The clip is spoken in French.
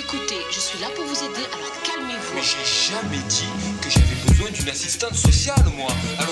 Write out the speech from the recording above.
Écoutez, je suis là pour vous aider, alors calmez-vous. Mais j'ai jamais dit que j'avais besoin d'une assistante sociale, moi.